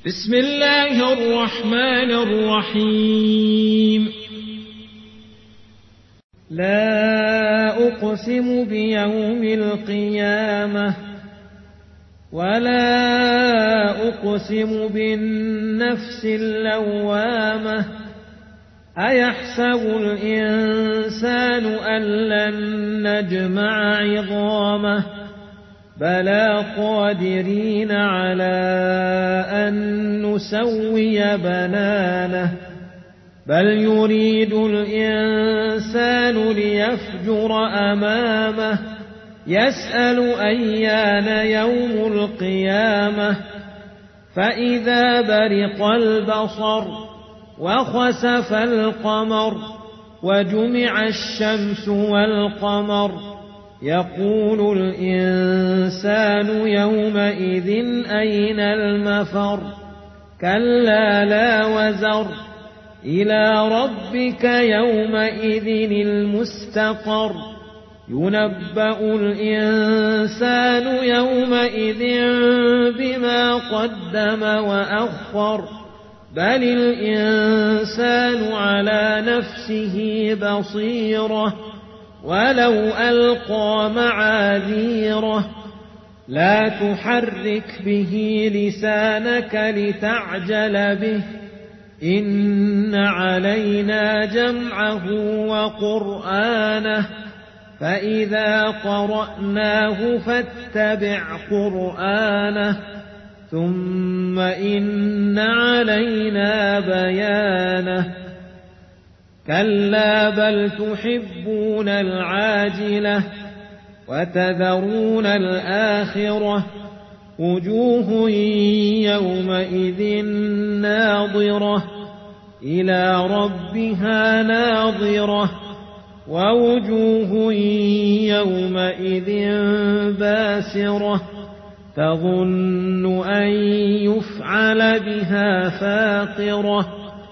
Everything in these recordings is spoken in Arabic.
بسم الله الرحمن الرحيم. لا أقسم بيوم القيامة ولا أقسم بالنفس اللوامة أيحسب الإنسان أن لن نجمع عظامه بلى قادرين على أن نسوي بنانه بل يريد الإنسان ليفجر أمامه يسأل أيان يوم القيامة فإذا برق البصر وخسف القمر وجمع الشمس والقمر يقول الإنسان يومئذ أين المفر كلا لا وزر إلى ربك يومئذ المستقر ينبأ الإنسان يومئذ بما قدم وأخر بل الإنسان على نفسه بصيرة ولو ألقى معاذيره لا تحرك به لسانك لتعجل به إن علينا جمعه وقرآنه فإذا قرأناه فاتبع قرآنه ثم إن علينا بيانه كلا بل تحبون العاجلة وتذرون الآخرة وجوه يومئذ ناظرة إلى ربها ناظرة ووجوه يومئذ باسرة تظن أن يفعل بها فاقرة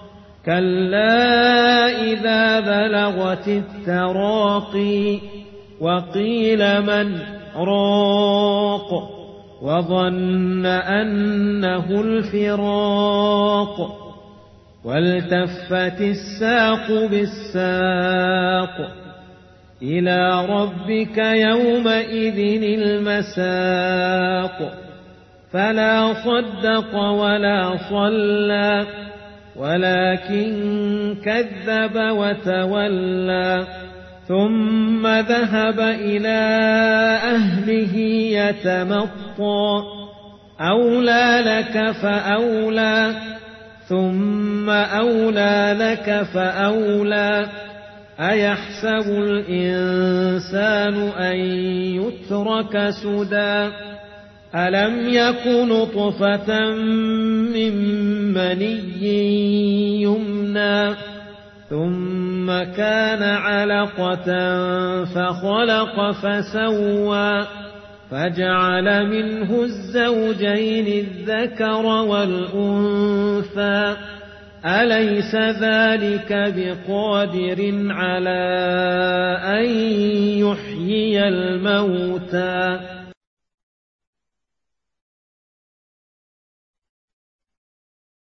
كلا إذا بلغت التراقي وقيل من راق وظن أنه الفراق والتفت الساق بالساق إلى ربك يومئذ المساق فلا صدق ولا صلى ولكن كذب وتولى ثم ذهب إلى أهله يتمطى أولى لك فأولى ثم أولى لك فأولى أيحسب الإنسان أن يترك سدى ألم يك نطفة من مني يمنى ثم كان علقة فخلق فسوى فجعل منه الزوجين الذكر والأنثى أليس ذلك بقادر على أن يحيي الموتى